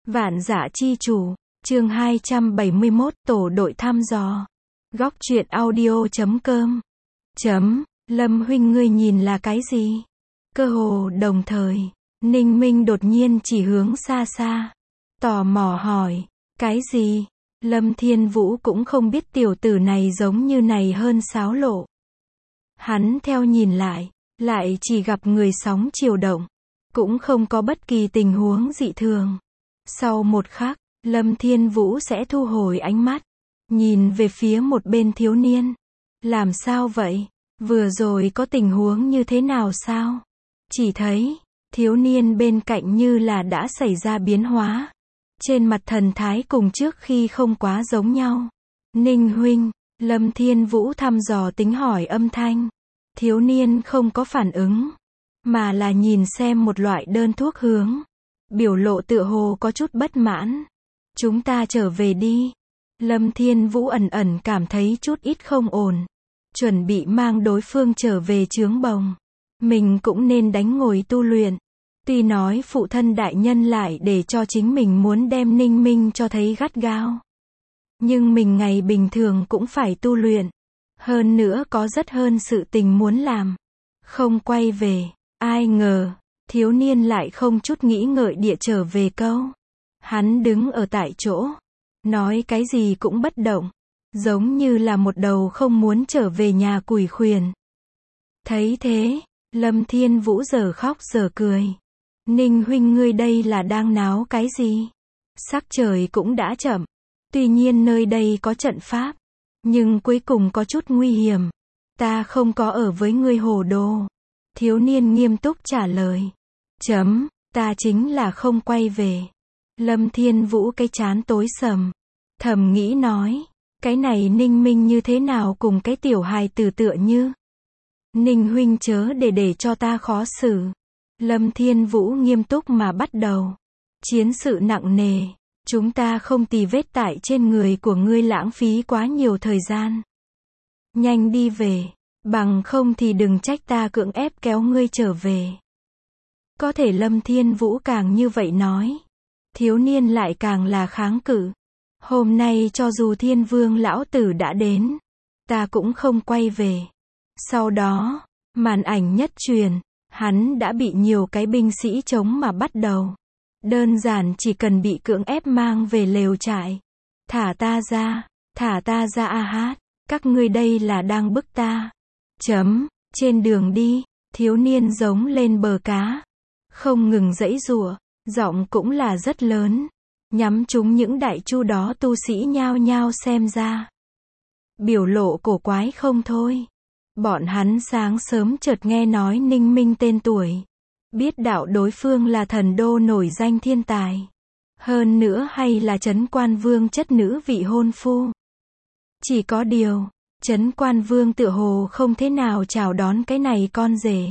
Vạn Dã Chi Chủ, chương 271, tổ đội thăm dò. Góc truyện audio.com. Lâm huynh ngươi nhìn là cái gì? Cơ hồ đồng thời, Ninh Minh đột nhiên chỉ hướng xa xa. Tò mò hỏi, cái gì? Lâm Thiên Vũ cũng không biết tiểu tử này giống như này hơn xáo lộ. Hắn theo nhìn lại chỉ gặp người sóng chiều động. Cũng không có bất kỳ tình huống dị thường. Sau một khắc, Lâm Thiên Vũ sẽ thu hồi ánh mắt. Nhìn về phía một bên thiếu niên. Làm sao vậy? Vừa rồi có tình huống như thế nào sao? Chỉ thấy, thiếu niên bên cạnh như là đã xảy ra biến hóa. Trên mặt thần thái cùng trước khi không quá giống nhau. Ninh huynh, Lâm Thiên Vũ thăm dò tính hỏi âm thanh. Thiếu niên không có phản ứng, mà là nhìn xem một loại đơn thuốc hướng. Biểu lộ tựa hồ có chút bất mãn. Chúng ta trở về đi. Lâm Thiên Vũ ẩn ẩn cảm thấy chút ít không ổn. Chuẩn bị mang đối phương trở về chướng bồng. Mình cũng nên đánh ngồi tu luyện. Tuy nói phụ thân đại nhân lại để cho chính mình muốn đem Ninh Minh cho thấy gắt gao. Nhưng mình ngày bình thường cũng phải tu luyện. Hơn nữa có rất hơn sự tình muốn làm. Không quay về. Ai ngờ, thiếu niên lại không chút nghĩ ngợi địa trở về câu. Hắn đứng ở tại chỗ. Nói cái gì cũng bất động. Giống như là một đầu không muốn trở về nhà cùi khuyển. Thấy thế, Lâm Thiên Vũ giờ khóc giờ cười. Ninh huynh ngươi đây là đang náo cái gì? Sắc trời cũng đã chậm. Tuy nhiên nơi đây có trận pháp. Nhưng cuối cùng có chút nguy hiểm. Ta không có ở với ngươi hồ đồ. Thiếu niên nghiêm túc trả lời. Ta chính là không quay về. Lâm Thiên Vũ cái trán tối sầm. Thầm nghĩ nói. Cái này Ninh Minh như thế nào cùng cái tiểu hài tử tựa như. Ninh huynh chớ để cho ta khó xử. Lâm Thiên Vũ nghiêm túc mà bắt đầu. Chiến sự nặng nề. Chúng ta không tì vết tại trên người của ngươi lãng phí quá nhiều thời gian. Nhanh đi về. Bằng không thì đừng trách ta cưỡng ép kéo ngươi trở về. Có thể Lâm Thiên Vũ càng như vậy nói. Thiếu niên lại càng là kháng cự. Hôm nay cho dù Thiên Vương lão tử đã đến. Ta cũng không quay về. Sau đó, màn ảnh nhất truyền. Hắn đã bị nhiều cái binh sĩ chống mà bắt đầu. Đơn giản chỉ cần bị cưỡng ép mang về lều trại. Thả ta ra a hát. Các ngươi đây là đang bức ta. Trên đường đi, thiếu niên giống lên bờ cá. Không ngừng giãy giụa, giọng cũng là rất lớn. Nhắm chúng những đại chu đó tu sĩ nhao nhao xem ra. Biểu lộ cổ quái không thôi. Bọn hắn sáng sớm chợt nghe nói Ninh Minh tên tuổi. Biết đạo đối phương là thần đô nổi danh thiên tài. Hơn nữa hay là Trấn Quan Vương chất nữ vị hôn phu. Chỉ có điều, Trấn Quan Vương tựa hồ không thế nào chào đón cái này con rể.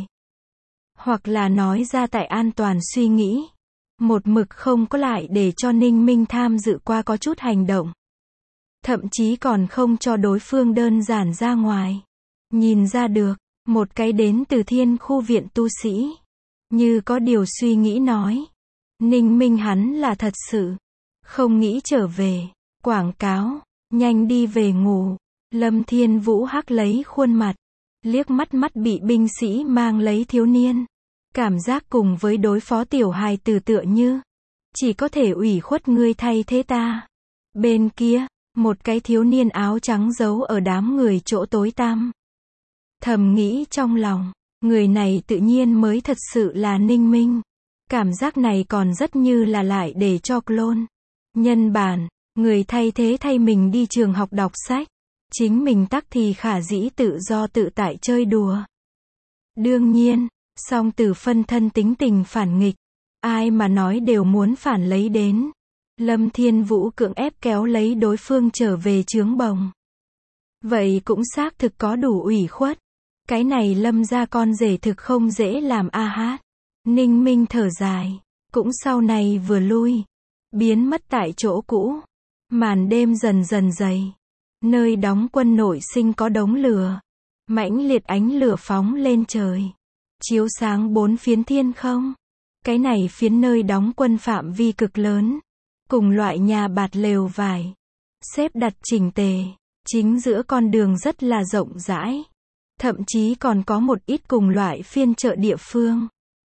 Hoặc là nói ra tại an toàn suy nghĩ. Một mực không có lại để cho Ninh Minh tham dự qua có chút hành động. Thậm chí còn không cho đối phương đơn giản ra ngoài. Nhìn ra được, một cái đến từ Thiên khu viện tu sĩ. Như có điều suy nghĩ nói. Ninh Minh hắn là thật sự. Không nghĩ trở về. Quảng cáo. Nhanh đi về ngủ. Lâm Thiên Vũ hắc lấy khuôn mặt. Liếc mắt bị binh sĩ mang lấy thiếu niên. Cảm giác cùng với đối phó tiểu hài tử tựa như. Chỉ có thể ủy khuất ngươi thay thế ta. Bên kia, một cái thiếu niên áo trắng giấu ở đám người chỗ tối tăm. Thầm nghĩ trong lòng. Người này tự nhiên mới thật sự là Ninh Minh. Cảm giác này còn rất như là lại để cho clone. Nhân bản, người thay thế thay mình đi trường học đọc sách. Chính mình tắc thì khả dĩ tự do tự tại chơi đùa. Đương nhiên, song từ phân thân tính tình phản nghịch. Ai mà nói đều muốn phản lấy đến. Lâm Thiên Vũ cưỡng ép kéo lấy đối phương trở về chướng bồng. Vậy cũng xác thực có đủ ủy khuất. Cái này Lâm gia con rể thực không dễ làm a hát. Ninh Minh thở dài. Cũng sau này vừa lui. Biến mất tại chỗ cũ. Màn đêm dần dần dày. Nơi đóng quân nội sinh có đống lửa. Mãnh liệt ánh lửa phóng lên trời. Chiếu sáng bốn phiến thiên không. Cái này phiến nơi đóng quân phạm vi cực lớn. cùng loại nhà bạt lều vải, xếp đặt chỉnh tề, chính giữa con đường rất là rộng rãi. Thậm chí còn có một ít cùng loại phiên chợ địa phương.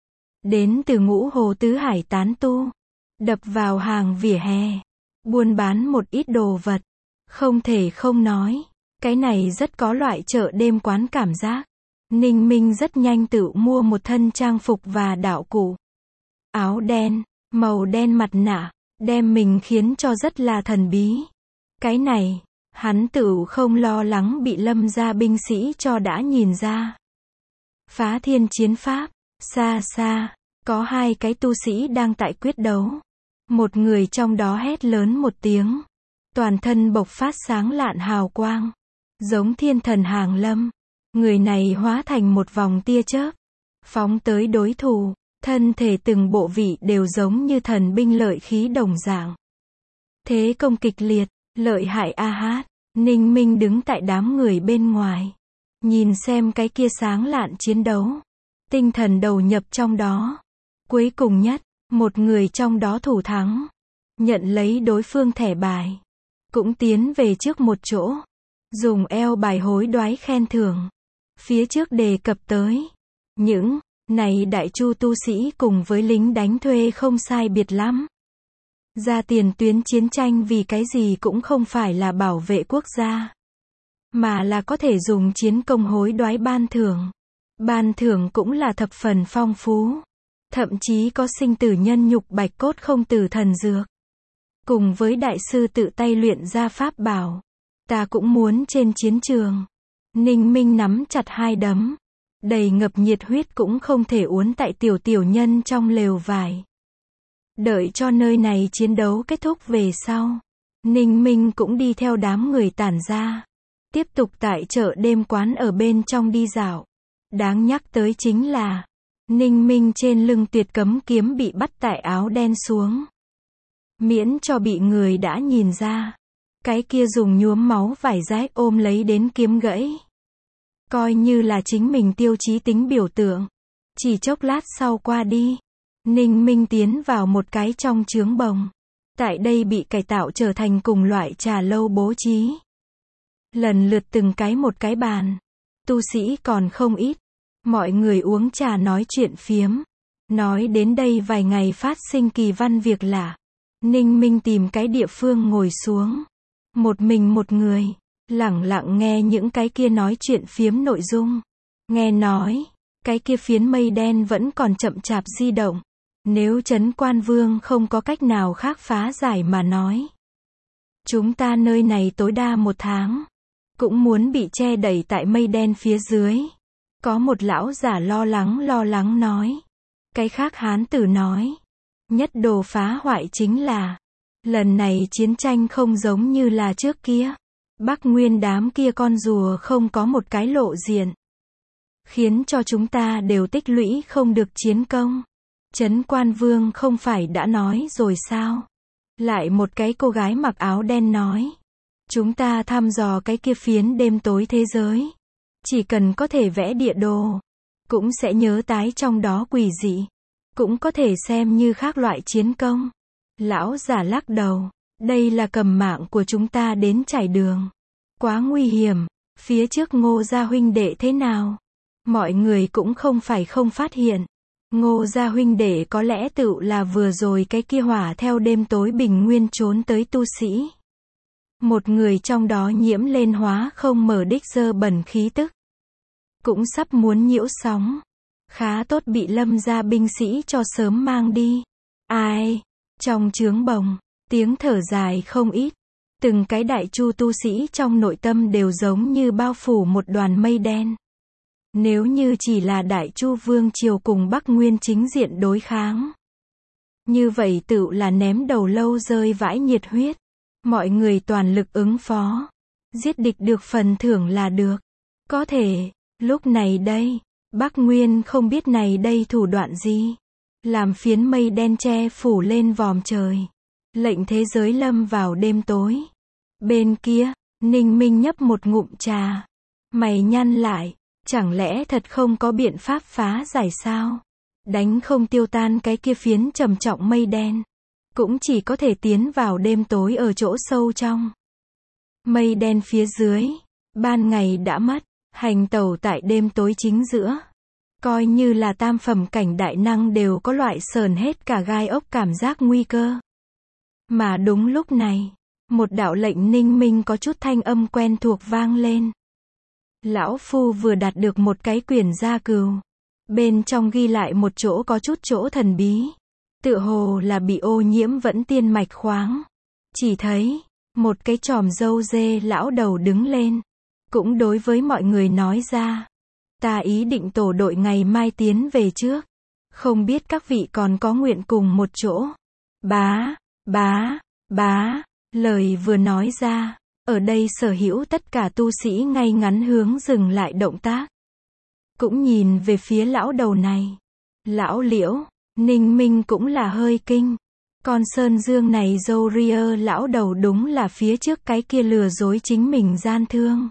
Đến từ Ngũ Hồ Tứ Hải tán tu, đập vào hàng vỉa hè, buôn bán một ít đồ vật. Không thể không nói, cái này rất có loại chợ đêm quán cảm giác. Ninh Minh rất nhanh tự mua một thân trang phục và đạo cụ. Áo đen, màu đen mặt nạ, đem mình khiến cho rất là thần bí. Cái này, hắn tự không lo lắng bị Lâm gia binh sĩ cho đã nhìn ra. Phá thiên chiến pháp, xa xa, có hai cái tu sĩ đang tại quyết đấu. Một người trong đó hét lớn một tiếng. Toàn thân bộc phát sáng lạn hào quang. Giống thiên thần hàng lâm. Người này hóa thành một vòng tia chớp. Phóng tới đối thủ. Thân thể từng bộ vị đều giống như thần binh lợi khí đồng dạng. Thế công kịch liệt, lợi hại a hát. Ninh Minh đứng tại đám người bên ngoài. Nhìn xem cái kia sáng lạn chiến đấu. Tinh thần đầu nhập trong đó. Cuối cùng nhất, một người trong đó thủ thắng. Nhận lấy đối phương thẻ bài. Cũng tiến về trước một chỗ. Dùng eo bài hối đoái khen thưởng. Phía trước đề cập tới. Những này đại chu tu sĩ cùng với lính đánh thuê không sai biệt lắm. Ra tiền tuyến chiến tranh vì cái gì cũng không phải là bảo vệ quốc gia. Mà là có thể dùng chiến công hối đoái ban thưởng. Ban thưởng cũng là thập phần phong phú. Thậm chí có sinh tử nhân nhục bạch cốt không tử thần dược. Cùng với đại sư tự tay luyện ra pháp bảo. Ta cũng muốn trên chiến trường. Ninh Minh nắm chặt hai đấm. Đầy ngập nhiệt huyết cũng không thể uốn tại tiểu nhân trong lều vải. Đợi cho nơi này chiến đấu kết thúc về sau. Ninh Minh cũng đi theo đám người tản ra. Tiếp tục tại chợ đêm quán ở bên trong đi dạo. Đáng nhắc tới chính là Ninh Minh trên lưng tuyệt cấm kiếm bị bắt tại áo đen xuống. Miễn cho bị người đã nhìn ra. Cái kia dùng nhuốm máu vải rách ôm lấy đến kiếm gãy. Coi như là chính mình tiêu chí tính biểu tượng. Chỉ chốc lát sau qua đi. Ninh Minh tiến vào một cái trong trướng bồng. Tại đây bị cải tạo trở thành cùng loại trà lâu bố trí. Lần lượt từng cái một cái bàn. Tu sĩ còn không ít. Mọi người uống trà nói chuyện phiếm. Nói đến đây vài ngày phát sinh kỳ văn việc lạ. Ninh Minh tìm cái địa phương ngồi xuống. Một mình một người. Lẳng lặng nghe những cái kia nói chuyện phiếm nội dung. Nghe nói. Cái kia phiến mây đen vẫn còn chậm chạp di động. Nếu Trấn Quan Vương không có cách nào khác phá giải mà nói. Chúng ta nơi này tối đa 1 tháng. Cũng muốn bị che đẩy tại mây đen phía dưới. Có một lão giả lo lắng nói. Cái khác hán tử nói. Nhất đồ phá hoại chính là. Lần này chiến tranh không giống như là trước kia. Bắc Nguyên đám kia con rùa không có một cái lộ diện. Khiến cho chúng ta đều tích lũy không được chiến công. Trấn Quan Vương không phải đã nói rồi sao? Lại một cái cô gái mặc áo đen nói. Chúng ta thăm dò cái kia phiến đêm tối thế giới. Chỉ cần có thể vẽ địa đồ. Cũng sẽ nhớ tái trong đó quỷ dị. Cũng có thể xem như khác loại chiến công. Lão giả lắc đầu. Đây là cầm mạng của chúng ta đến trải đường. Quá nguy hiểm. Phía trước Ngô gia huynh đệ thế nào? Mọi người cũng không phải không phát hiện. Ngô gia huynh đệ có lẽ tự là vừa rồi cái kia hỏa theo đêm tối bình nguyên trốn tới tu sĩ. Một người trong đó nhiễm lên hóa không mở đích dơ bẩn khí tức. Cũng sắp muốn nhiễu sóng. Khá tốt bị Lâm gia binh sĩ cho sớm mang đi. Ai? Trong trướng bồng, tiếng thở dài không ít. Từng cái đại chu tu sĩ trong nội tâm đều giống như bao phủ một đoàn mây đen. Nếu như chỉ là đại chu vương triều cùng Bắc Nguyên chính diện đối kháng. Như vậy tự là ném đầu lâu rơi vãi nhiệt huyết. Mọi người toàn lực ứng phó. Giết địch được phần thưởng là được. Có thể, lúc này đây, Bắc Nguyên không biết này đây thủ đoạn gì. Làm phiến mây đen che phủ lên vòm trời. Lệnh thế giới lâm vào đêm tối. Bên kia, Ninh Minh nhấp một ngụm trà. Mày nhăn lại. Chẳng lẽ thật không có biện pháp phá giải sao? Đánh không tiêu tan cái kia phiến trầm trọng mây đen. cũng chỉ có thể tiến vào đêm tối ở chỗ sâu trong. Mây đen phía dưới, ban ngày đã mất, hành tẩu tại đêm tối chính giữa. Coi như là tam phẩm cảnh đại năng đều có loại sờn hết cả gai ốc cảm giác nguy cơ. Mà đúng lúc này, một đạo lệnh ninh minh có chút thanh âm quen thuộc vang lên. Lão Phu vừa đạt được một cái quyển gia cừu. Bên trong ghi lại một chỗ có chút chỗ thần bí. Tựa hồ là bị ô nhiễm vẫn tiên mạch khoáng. Chỉ thấy, một cái chòm râu dê lão đầu đứng lên. Cũng đối với mọi người nói ra. Ta ý định tổ đội ngày mai tiến về trước. Không biết các vị còn có nguyện cùng một chỗ. Bá. Lời vừa nói ra. Ở đây sở hữu tất cả tu sĩ ngay ngắn hướng dừng lại động tác. Cũng nhìn về phía lão đầu này. Lão Liễu, Ninh Minh cũng là hơi kinh. Con Sơn Dương này dâu ria lão đầu đúng là phía trước cái kia lừa dối chính mình gian thương.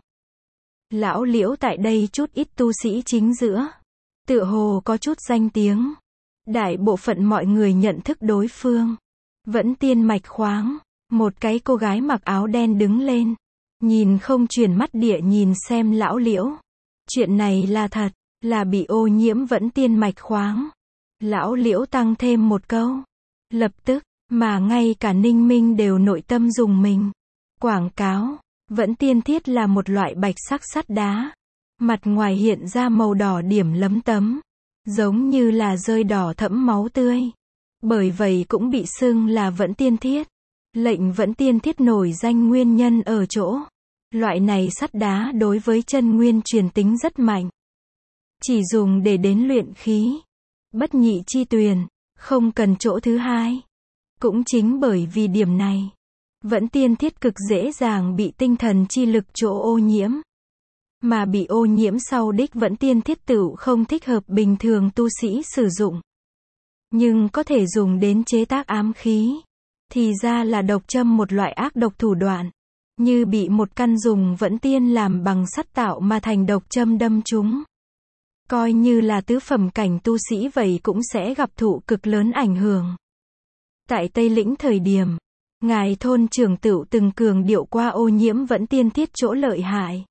Lão Liễu tại đây chút ít tu sĩ chính giữa. Tựa hồ có chút danh tiếng. Đại bộ phận mọi người nhận thức đối phương. Vẫn tiên mạch khoáng. Một cái cô gái mặc áo đen đứng lên. Nhìn không chuyển mắt địa nhìn xem lão Liễu. Chuyện này là thật, là bị ô nhiễm vẫn tiên mạch khoáng. Lão Liễu tăng thêm một câu. Lập tức, mà ngay cả Ninh Minh đều nội tâm dùng mình. Quảng cáo, vẫn tiên thiết là một loại bạch sắc sắt đá. Mặt ngoài hiện ra màu đỏ điểm lấm tấm. Giống như là rơi đỏ thẫm máu tươi. Bởi vậy cũng bị xưng là vẫn tiên thiết. Lệnh vẫn tiên thiết nổi danh nguyên nhân ở chỗ. Loại này sắt đá đối với chân nguyên truyền tính rất mạnh. Chỉ dùng để đến luyện khí. Bất nhị chi tuyền, không cần chỗ thứ hai. Cũng chính bởi vì điểm này. Vẫn tiên thiết cực dễ dàng bị tinh thần chi lực chỗ ô nhiễm. Mà bị ô nhiễm sau đích vẫn tiên thiết tựu không thích hợp bình thường tu sĩ sử dụng. Nhưng có thể dùng đến chế tác ám khí. Thì ra là độc châm một loại ác độc thủ đoạn. Như bị một căn dùng vẫn tiên làm bằng sắt tạo mà thành độc châm đâm chúng. Coi như là tứ phẩm cảnh tu sĩ vậy cũng sẽ gặp thụ cực lớn ảnh hưởng. Tại Tây Lĩnh thời điểm, ngài thôn trưởng tựu từng cường điệu qua ô nhiễm vẫn tiên thiết chỗ lợi hại.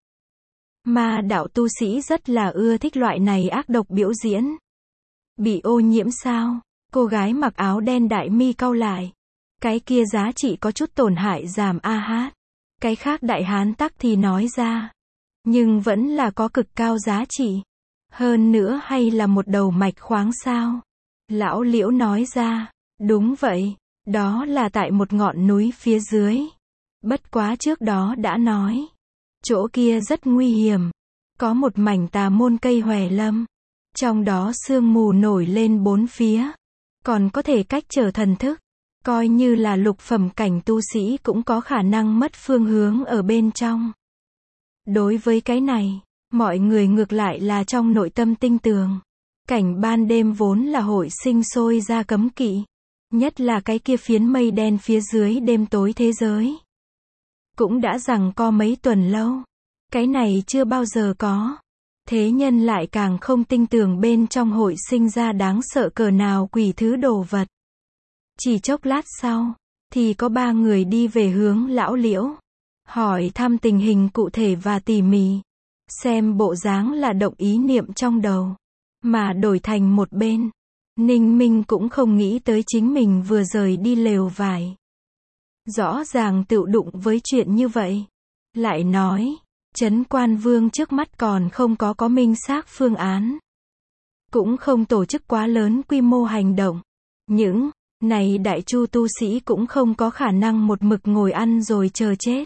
Mà đạo tu sĩ rất là ưa thích loại này ác độc biểu diễn. Bị ô nhiễm sao? Cô gái mặc áo đen đại mi cau lại. Cái kia giá trị có chút tổn hại giảm a hát. Cái khác đại hán tắc thì nói ra. Nhưng vẫn là có cực cao giá trị. Hơn nữa hay là một đầu mạch khoáng sao? Lão Liễu nói ra. Đúng vậy. Đó là tại một ngọn núi phía dưới. Bất quá trước đó đã nói. Chỗ kia rất nguy hiểm. Có một mảnh tà môn cây hòe lâm. Trong đó sương mù nổi lên bốn phía. Còn có thể cách trở thần thức. Coi như là lục phẩm cảnh tu sĩ cũng có khả năng mất phương hướng ở bên trong. Đối với cái này, mọi người ngược lại là trong nội tâm tinh tường. Cảnh ban đêm vốn là hội sinh sôi ra cấm kỵ. Nhất là cái kia phiến mây đen phía dưới đêm tối thế giới. Cũng đã giằng co mấy tuần lâu. Cái này chưa bao giờ có. Thế nhân lại càng không tin tưởng bên trong hội sinh ra đáng sợ cỡ nào quỷ thứ đồ vật. Chỉ chốc lát sau, thì có 3 người đi về hướng lão Liễu. Hỏi thăm tình hình cụ thể và tỉ mỉ. Xem bộ dáng là động ý niệm trong đầu. Mà đổi thành một bên. Ninh Minh cũng không nghĩ tới chính mình vừa rời đi lều vải. Rõ ràng tựu đụng với chuyện như vậy. Lại nói, Trấn Quan Vương trước mắt còn không có minh xác phương án. Cũng không tổ chức quá lớn quy mô hành động. Những này đại chu tu sĩ cũng không có khả năng một mực ngồi ăn rồi chờ chết.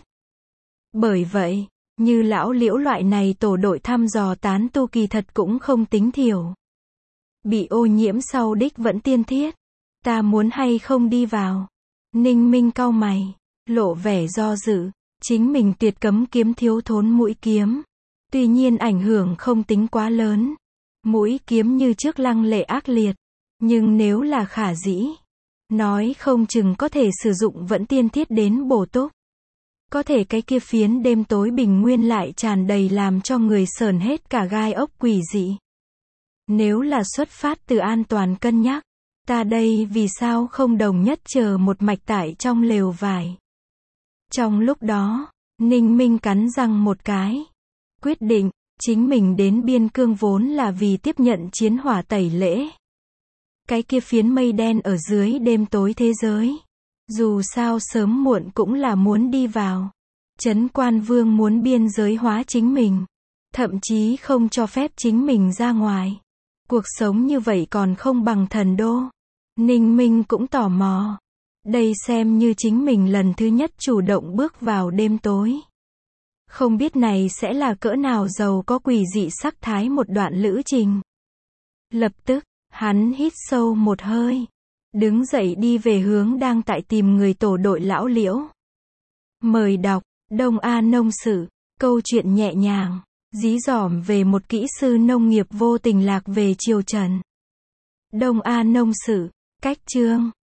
Bởi vậy, như lão Liễu loại này tổ đội thăm dò tán tu kỳ thật cũng không tính thiểu. Bị ô nhiễm sau đích vẫn tiên thiết. Ta muốn hay không đi vào. Ninh Minh cau mày, lộ vẻ do dự. Chính mình tuyệt cấm kiếm thiếu thốn mũi kiếm. Tuy nhiên ảnh hưởng không tính quá lớn. Mũi kiếm như trước lăng lệ ác liệt. Nhưng nếu là khả dĩ. Nói không chừng có thể sử dụng vẫn tiên thiết đến bổ túc. Có thể cái kia phiến đêm tối bình nguyên lại tràn đầy làm cho người sởn hết cả gai ốc quỷ dị. Nếu là xuất phát từ an toàn cân nhắc. Ta đây vì sao không đồng nhất chờ một mạch tại trong lều vải. Trong lúc đó, Ninh Minh cắn răng một cái. Quyết định, chính mình đến biên cương vốn là vì tiếp nhận chiến hỏa tẩy lễ. Cái kia phiến mây đen ở dưới đêm tối thế giới. Dù sao sớm muộn cũng là muốn đi vào. Trấn Quan Vương muốn biên giới hóa chính mình. Thậm chí không cho phép chính mình ra ngoài. Cuộc sống như vậy còn không bằng thần đô. Ninh Minh cũng tò mò. Đây xem như chính mình lần thứ nhất chủ động bước vào đêm tối. Không biết này sẽ là cỡ nào giàu có quỷ dị sắc thái một đoạn lữ trình. Lập tức, hắn hít sâu một hơi. Đứng dậy đi về hướng đang tại tìm người tổ đội lão Liễu. Mời đọc, Đông A Nông Sử, câu chuyện nhẹ nhàng, dí dỏm về một kỹ sư nông nghiệp vô tình lạc về triều Trần. Đông A Nông Sử, cách chương.